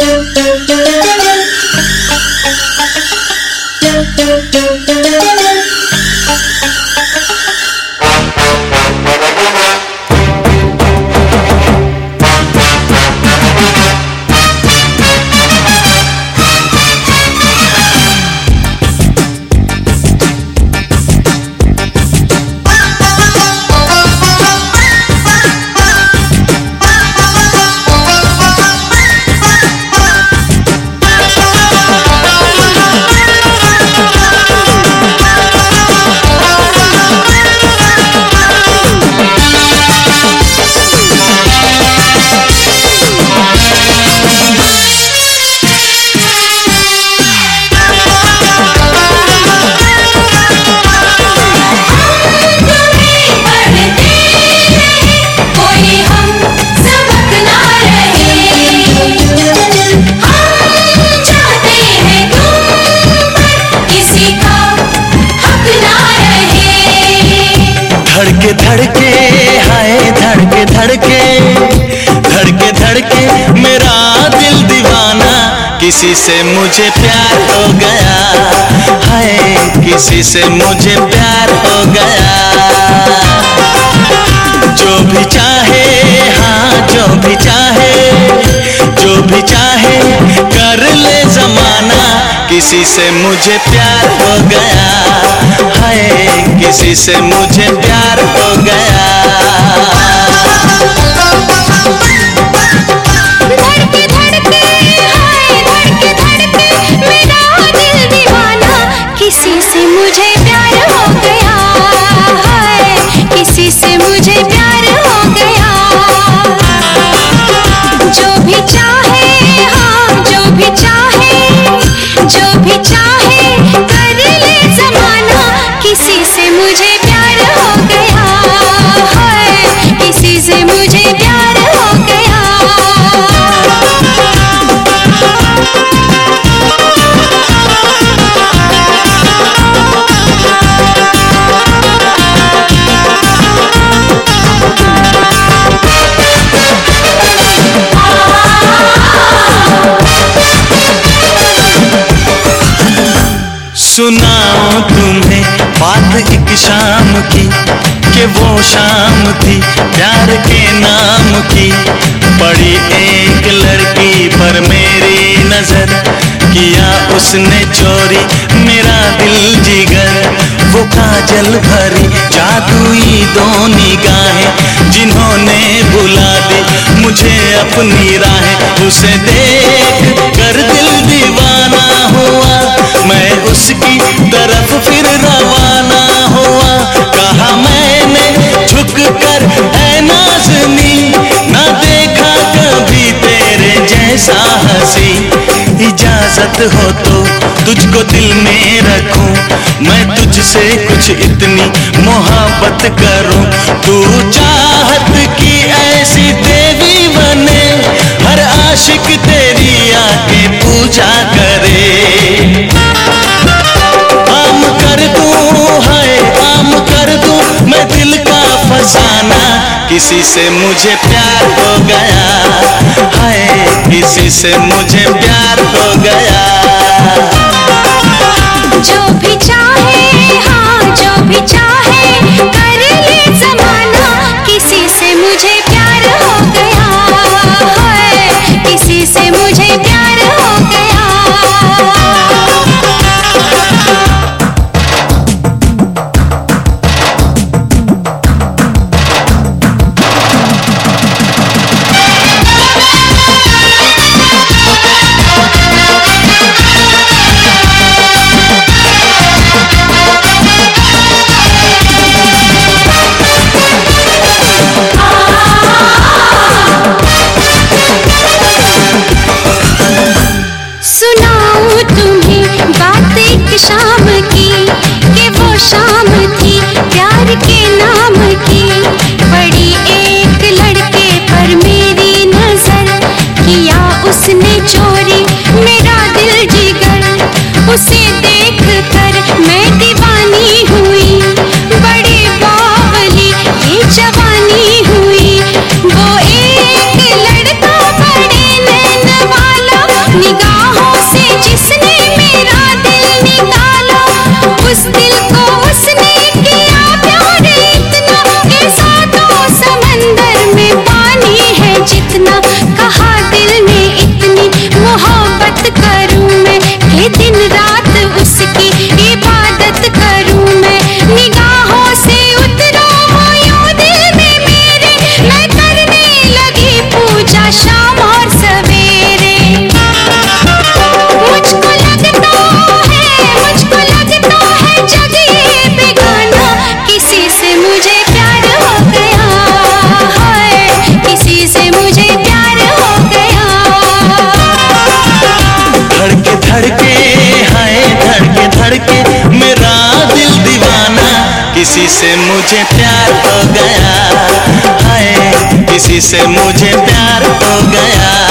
धड़के धड़के हाय धड़के धड़के धड़के धड़के मेरा दिल दीवाना, किसी से मुझे प्यार हो गया, हाय किसी से मुझे प्यार हो गया। जो भी चाहे हाँ जो भी चाहे, जो भी चाहे कर ले जमाना, किसी से मुझे प्यार हो गया, हाय किसी से मुझे प्यार हो गया। धड़के धड़के हाय धड़के धड़के मेरा दिल दीवाना, किसी से मुझे प्यार हो गया, हाय किसी से मुझे प्यार हो गया। जो भी चाहे हाँ जो भी चाहे, जो भी चाहे कर ले जमाना, किसी से मुझे प्यार हो गया, हाय किसी से मुझे प्यार हो गया। सुनाऊं तुम्हें बात एक शाम की, कि वो शाम थी प्यार के नाम की। पड़ी एक लड़की पर मेरी नजर, किया उसने चोरी मेरा दिल जिगर। वो काजल भरी जादुई दो निगाहें, जिन्होंने बुला दी मुझे अपनी राहें। उसे देख कर दिल दीवाना हुआ, मैं उसकी तरफ फिर रवाना हुआ। कहा मैंने झुक कर ऐ नाज़नी, ना देखा कभी तेरे जैसा हंसी। इजाजत हो तो तुझको दिल में रखूं, मैं तुझसे कुछ इतनी मोहब्बत करूं। तू चाहत की ऐसी देवी बने, हर आशिक तेरी आके पूजा करे। आम कर दूं हाय आम कर दूं मैं दिल का फसाना, किसी से मुझे प्यार हो गया, हाय किसी से मुझे प्यार हो गया। जो भी चाहे हाँ जो भी चाहे कर ले जमाना, किसी से मुझे प्यार हो गया, हाय किसी से मुझे प्यार हो गया। सुनाऊं तुम्हें बात एक शाम की, कि वो शाम थी प्यार के नाम की। पड़ी एक लड़के पर मेरी नजर, किया उसने चोरी मेरा दिल जिगर। उसे देख कर मैं दीवानी हुई, बड़ी बावली ये जवानी हुई। वो एक लड़का बड़े नैन वाला, किसी से मुझे प्यार हो गया, हाय किसी से मुझे प्यार हो गया।